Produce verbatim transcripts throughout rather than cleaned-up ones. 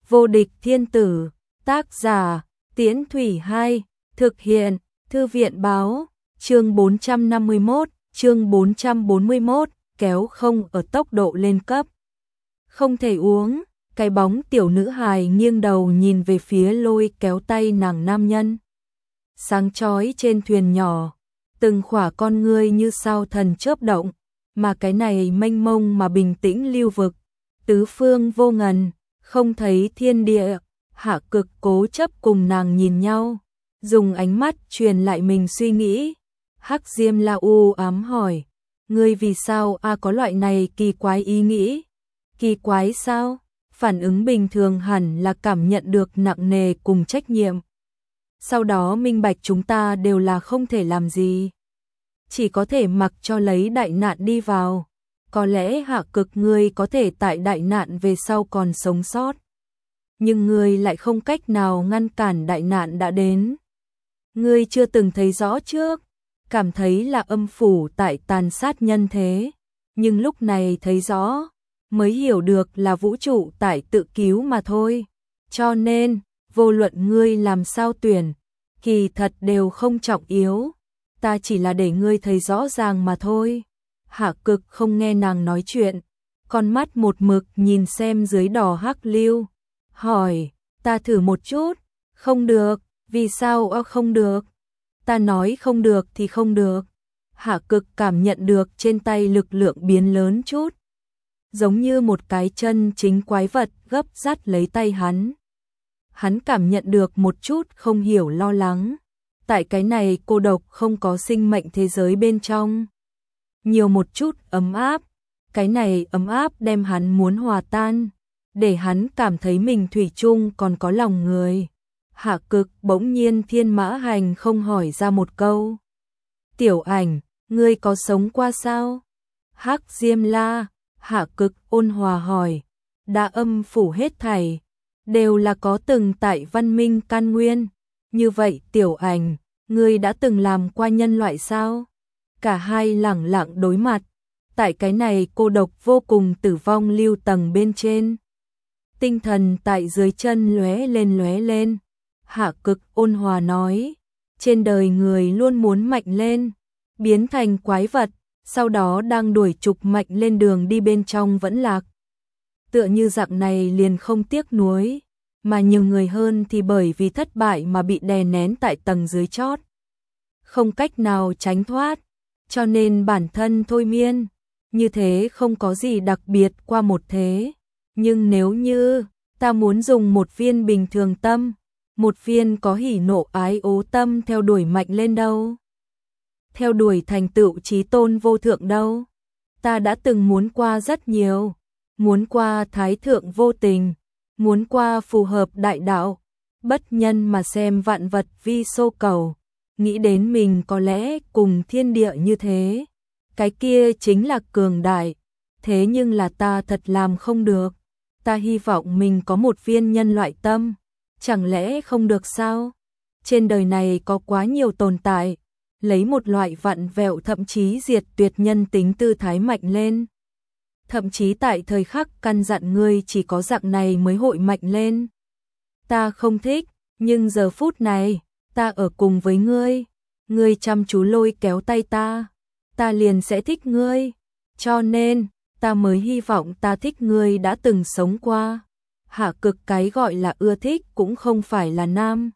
Vô địch thiên tử, tác giả, Tiễn Thủy hai, thực hiện, Thư viện báo, chương bốn trăm năm mươi mốt, chương bốn trăm bốn mươi mốt, kéo không ở tốc độ lên cấp. Không thể uống, cái bóng tiểu nữ hài nghiêng đầu nhìn về phía lôi kéo tay nàng nam nhân. Sáng chói trên thuyền nhỏ, từng khỏa con ngươi như sao thần chớp động, mà cái này mênh mông mà bình tĩnh lưu vực, tứ phương vô ngần, không thấy thiên địa. Hạ Cực cố chấp cùng nàng nhìn nhau, dùng ánh mắt truyền lại mình suy nghĩ. Hắc Diêm La u ám hỏi, ngươi vì sao a có loại này kỳ quái ý nghĩ? Kỳ quái sao? Phản ứng bình thường hẳn là cảm nhận được nặng nề cùng trách nhiệm. Sau đó minh bạch chúng ta đều là không thể làm gì, chỉ có thể mặc cho lấy đại nạn đi vào. Có lẽ Hạ Cực ngươi có thể tại đại nạn về sau còn sống sót, nhưng ngươi lại không cách nào ngăn cản đại nạn đã đến. Ngươi chưa từng thấy rõ trước, cảm thấy là âm phủ tại tàn sát nhân thế, nhưng lúc này thấy rõ, mới hiểu được là vũ trụ tại tự cứu mà thôi. Cho nên, vô luận ngươi làm sao tuyển, kỳ thật đều không trọng yếu, ta chỉ là để ngươi thấy rõ ràng mà thôi. Hạ Cực không nghe nàng nói chuyện, con mắt một mực nhìn xem dưới đỏ hắc lưu, hỏi, ta thử một chút. Không được, vì sao ơ không được? Ta nói không được thì không được. Hạ Cực cảm nhận được trên tay lực lượng biến lớn chút, giống như một cái chân chính quái vật gấp dắt lấy tay hắn. Hắn cảm nhận được một chút không hiểu lo lắng, tại cái này cô độc không có sinh mệnh thế giới bên trong, nhiều một chút ấm áp. Cái này ấm áp đem hắn muốn hòa tan, để hắn cảm thấy mình thủy chung còn có lòng người. Hạ Cực bỗng nhiên thiên mã hành không hỏi ra một câu, Tiểu Ảnh, ngươi có sống qua sao? Hắc Diêm La, Hạ Cực ôn hòa hỏi, đã âm phủ hết thảy đều là có từng tại văn minh căn nguyên, như vậy Tiểu Ảnh, ngươi đã từng làm qua nhân loại sao? Cả hai lẳng lặng đối mặt, tại cái này cô độc vô cùng tử vong lưu tầng bên trên. Tinh thần tại dưới chân lóe lên lóe lên. Hạ Cực ôn hòa nói, trên đời người luôn muốn mạnh lên, biến thành quái vật, sau đó đang đuổi trục mạnh lên đường đi bên trong vẫn lạc. Tựa như dạng này liền không tiếc nuối, mà nhiều người hơn thì bởi vì thất bại mà bị đè nén tại tầng dưới chót, không cách nào tránh thoát, cho nên bản thân thôi miên. Như thế không có gì đặc biệt qua một thế, nhưng nếu như ta muốn dùng một viên bình thường tâm, một viên có hỉ nộ ái ố tâm theo đuổi mạnh lên đâu, theo đuổi thành tựu chí tôn vô thượng đâu. Ta đã từng muốn qua rất nhiều, muốn qua thái thượng vô tình, muốn qua phù hợp đại đạo, bất nhân mà xem vạn vật vi xô cầu, nghĩ đến mình có lẽ cùng thiên địa như thế, cái kia chính là cường đại. Thế nhưng là ta thật làm không được. Ta hy vọng mình có một viên nhân loại tâm, chẳng lẽ không được sao? Trên đời này có quá nhiều tồn tại, lấy một loại vặn vẹo thậm chí diệt tuyệt nhân tính tư thái mạnh lên. Thậm chí tại thời khắc căn dặn ngươi chỉ có dạng này mới hội mạnh lên. Ta không thích, nhưng giờ phút này, ta ở cùng với ngươi, ngươi chăm chú lôi kéo tay ta, ta liền sẽ thích ngươi, cho nên ta mới hy vọng ta thích ngươi đã từng sống qua. Hạ Cực cái gọi là ưa thích cũng không phải là nam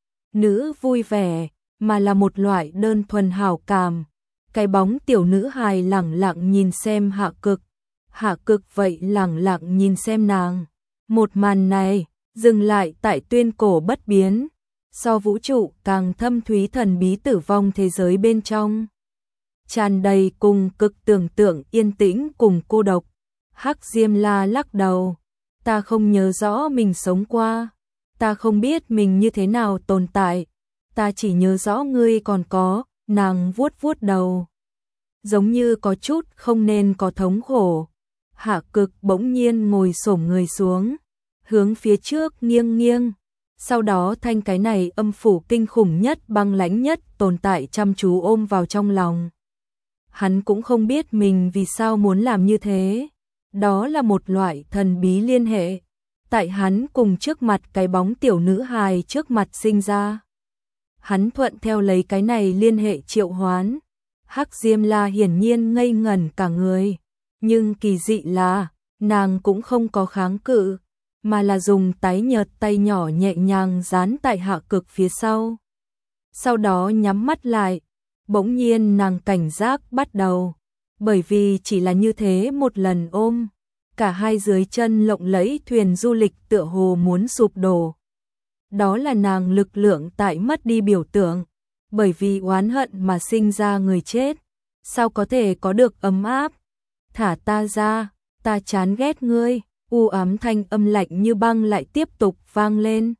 nữ vui vẻ, mà là một loại đơn thuần hảo cảm. Cái bóng tiểu nữ hài lẳng lặng nhìn xem Hạ Cực, Hạ Cực vậy lẳng lặng nhìn xem nàng. Một màn này dừng lại tại tuyên cổ bất biến, so vũ trụ càng thâm thúy thần bí tử vong thế giới bên trong, tràn đầy cùng cực tưởng tượng yên tĩnh cùng cô độc. Hắc Diêm La lắc đầu, ta không nhớ rõ mình sống qua, ta không biết mình như thế nào tồn tại, ta chỉ nhớ rõ ngươi còn có. Nàng vuốt vuốt đầu, giống như có chút không nên có thống khổ. Hạ Cực bỗng nhiên ngồi xổm người xuống, hướng phía trước nghiêng nghiêng, sau đó thanh cái này âm phủ kinh khủng nhất băng lãnh nhất tồn tại chăm chú ôm vào trong lòng. Hắn cũng không biết mình vì sao muốn làm như thế, đó là một loại thần bí liên hệ, tại hắn cùng trước mặt cái bóng tiểu nữ hài trước mặt sinh ra. Hắn thuận theo lấy cái này liên hệ triệu hoán. Hắc Diêm La hiển nhiên ngây ngẩn cả người, nhưng kỳ dị là, nàng cũng không có kháng cự, mà là dùng tái nhợt tay nhỏ nhẹ nhàng dán tại Hạ Cực phía sau. Sau đó nhắm mắt lại, bỗng nhiên nàng cảnh giác bắt đầu, bởi vì chỉ là như thế một lần ôm, cả hai dưới chân lộng lẫy thuyền du lịch tựa hồ muốn sụp đổ. Đó là nàng lực lượng tại mất đi biểu tượng, bởi vì oán hận mà sinh ra người chết, sao có thể có được ấm áp? Thả ta ra, ta chán ghét ngươi. U ám thanh âm lạnh như băng lại tiếp tục vang lên.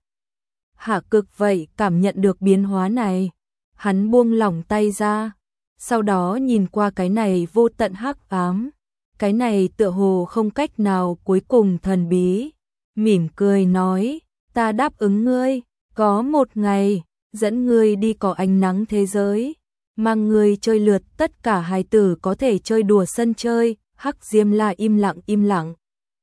Hạ Cực vậy cảm nhận được biến hóa này, hắn buông lỏng tay ra, sau đó nhìn qua cái này vô tận hắc ám, cái này tựa hồ không cách nào cuối cùng thần bí, mỉm cười nói, ta đáp ứng ngươi, có một ngày, dẫn ngươi đi cỏ ánh nắng thế giới, mang ngươi chơi lượt tất cả hài tử có thể chơi đùa sân chơi. Hắc Diêm La im lặng im lặng.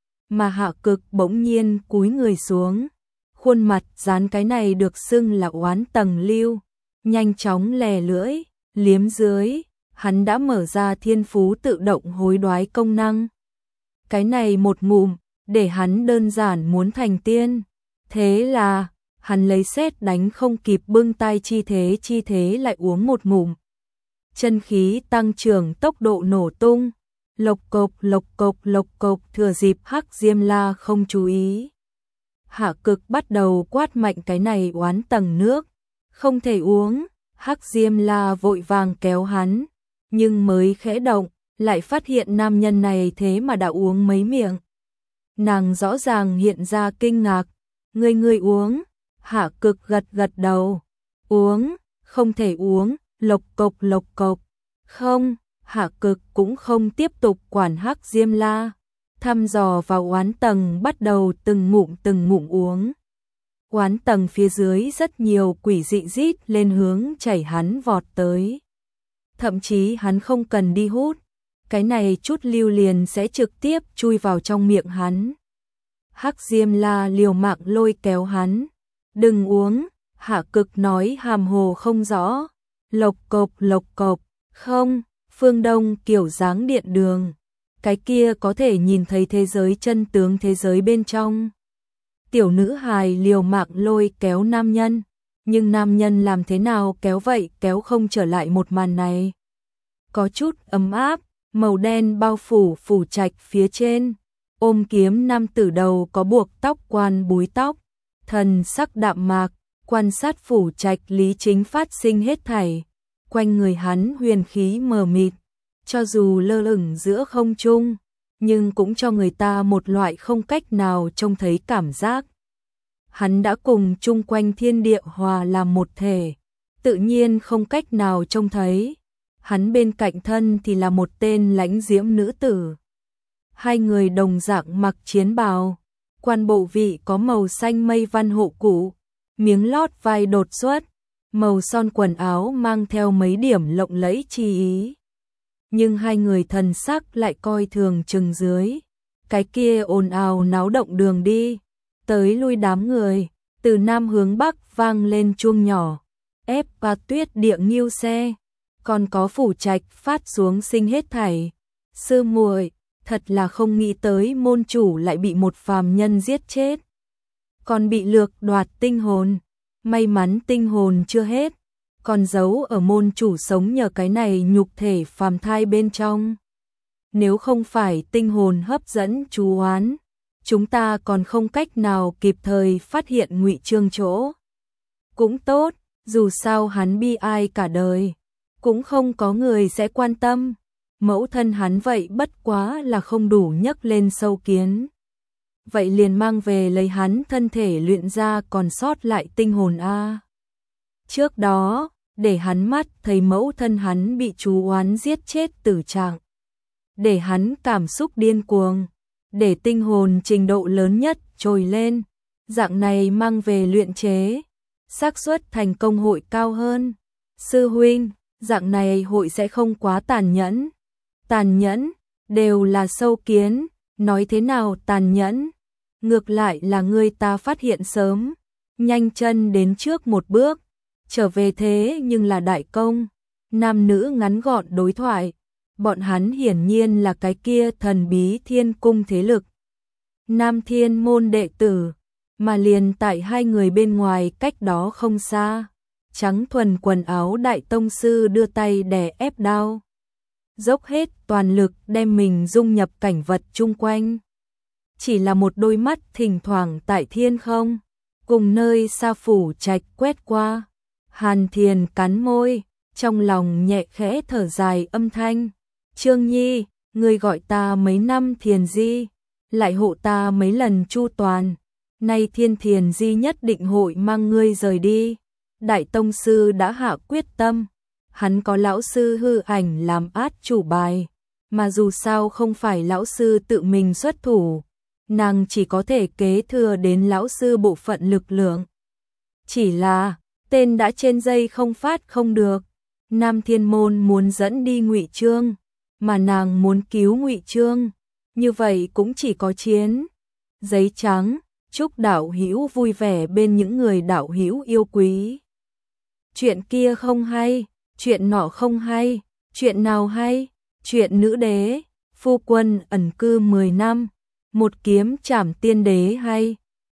Mà Hạ Cực bỗng nhiên cúi người xuống, khuôn mặt dán cái này được xưng là oán tầng lưu, nhanh chóng lè lưỡi, liếm dưới, hắn đã mở ra thiên phú tự động hối đoái công năng. Cái này một ngụm, để hắn đơn giản muốn thành tiên. Thế là, hắn lấy sét đánh không kịp bưng tay chi thế chi thế lại uống một ngụm. Chân khí tăng trưởng tốc độ nổ tung. Lộc cộc lộc cộc lộc cộc thừa dịp Hắc Diêm La không chú ý. Hạ Cực bắt đầu quát mạnh cái này oán tầng nước. Không thể uống, Hắc Diêm La vội vàng kéo hắn. Nhưng mới khẽ động, lại phát hiện nam nhân này thế mà đã uống mấy miệng. Nàng rõ ràng hiện ra kinh ngạc. Ngươi ngươi uống, Hạ Cực gật gật đầu. Uống, không thể uống, lộc cộc lộc cộc. Không. Hạ Cực cũng không tiếp tục quản Hắc Diêm La, thăm dò vào oán tầng bắt đầu từng ngụm từng ngụm uống. Oán tầng phía dưới rất nhiều quỷ dị rít lên hướng chảy hắn vọt tới. Thậm chí hắn không cần đi hút, cái này chút lưu liền sẽ trực tiếp chui vào trong miệng hắn. Hắc Diêm La liều mạng lôi kéo hắn, đừng uống, Hạ Cực nói hàm hồ không rõ, lộc cộc lộc cộc, không. Phương Đông kiểu dáng điện đường, cái kia có thể nhìn thấy thế giới chân tướng thế giới bên trong. Tiểu nữ hài liều mạng lôi kéo nam nhân, nhưng nam nhân làm thế nào kéo vậy kéo không trở lại một màn này. Có chút ấm áp, màu đen bao phủ phủ trạch phía trên, ôm kiếm nam tử đầu có buộc tóc quan búi tóc, thần sắc đạm mạc, quan sát phủ trạch lý chính phát sinh hết thảy. Quanh người hắn huyền khí mờ mịt, cho dù lơ lửng giữa không trung, nhưng cũng cho người ta một loại không cách nào trông thấy cảm giác. Hắn đã cùng chung quanh thiên địa hòa làm một thể, tự nhiên không cách nào trông thấy. Hắn bên cạnh thân thì là một tên lãnh diễm nữ tử. Hai người đồng dạng mặc chiến bào, quan bộ vị có màu xanh mây văn hộ cụ, miếng lót vai đột xuất. Màu son quần áo mang theo mấy điểm lộng lẫy chi ý. Nhưng hai người thần sắc lại coi thường chừng dưới. Cái kia ồn ào náo động đường đi. Tới lui đám người, từ nam hướng bắc vang lên chuông nhỏ. Ép và tuyết địa nghiêu xe. Còn có phủ trạch phát xuống sinh hết thảy. Sư muội, thật là không nghĩ tới môn chủ lại bị một phàm nhân giết chết. Còn bị lược đoạt tinh hồn. May mắn tinh hồn chưa hết, còn giấu ở môn chủ sống nhờ cái này nhục thể phàm thai bên trong. Nếu không phải tinh hồn hấp dẫn chú oán, chúng ta còn không cách nào kịp thời phát hiện ngụy trương chỗ. Cũng tốt, dù sao hắn bi ai cả đời, cũng không có người sẽ quan tâm. Mẫu thân hắn vậy bất quá là không đủ nhấc lên sâu kiến. Vậy liền mang về lấy hắn thân thể luyện ra còn sót lại tinh hồn a. Trước đó, để hắn mắt thấy mẫu thân hắn bị chú oán giết chết tử trạng. Để hắn cảm xúc điên cuồng, để tinh hồn trình độ lớn nhất trồi lên, dạng này mang về luyện chế, xác suất thành công hội cao hơn. Sư huynh, dạng này hội sẽ không quá tàn nhẫn. Tàn nhẫn, đều là sâu kiến, nói thế nào tàn nhẫn. ngược lại là ngươi ta phát hiện sớm, nhanh chân đến trước một bước, trở về thế nhưng là đại công. Nam nữ ngắn gọn đối thoại, bọn hắn hiển nhiên là cái kia thần bí thiên cung thế lực. Nam thiên môn đệ tử, mà liền tại hai người bên ngoài cách đó không xa. Trắng thuần quần áo đại tông sư đưa tay đè ép đao, dốc hết toàn lực đem mình dung nhập cảnh vật chung quanh. Chỉ là một đôi mắt thỉnh thoảng tại thiên không, cùng nơi xa phủ trạch quét qua. Hàn Thiền cắn môi, trong lòng nhẹ khẽ thở dài âm thanh. Trương Nhi, ngươi gọi ta mấy năm Thiền Di, lại hộ ta mấy lần chu toàn. Nay Thiên Thiền Di nhất định hội mang ngươi rời đi. Đại tông sư đã hạ quyết tâm, hắn có lão sư hư ảnh làm át chủ bài, mà dù sao không phải lão sư tự mình xuất thủ, nàng chỉ có thể kế thừa đến lão sư bộ phận lực lượng. Chỉ là, tên đã trên dây không phát không được, Nam Thiên Môn muốn dẫn đi Ngụy Trương, mà nàng muốn cứu Ngụy Trương, như vậy cũng chỉ có chiến. Giấy trắng, chúc đạo hữu vui vẻ bên những người đạo hữu yêu quý. Chuyện kia không hay, chuyện nọ không hay, chuyện nào hay? Chuyện nữ đế, phu quân ẩn cư mười năm, một kiếm trảm tiên đế hay.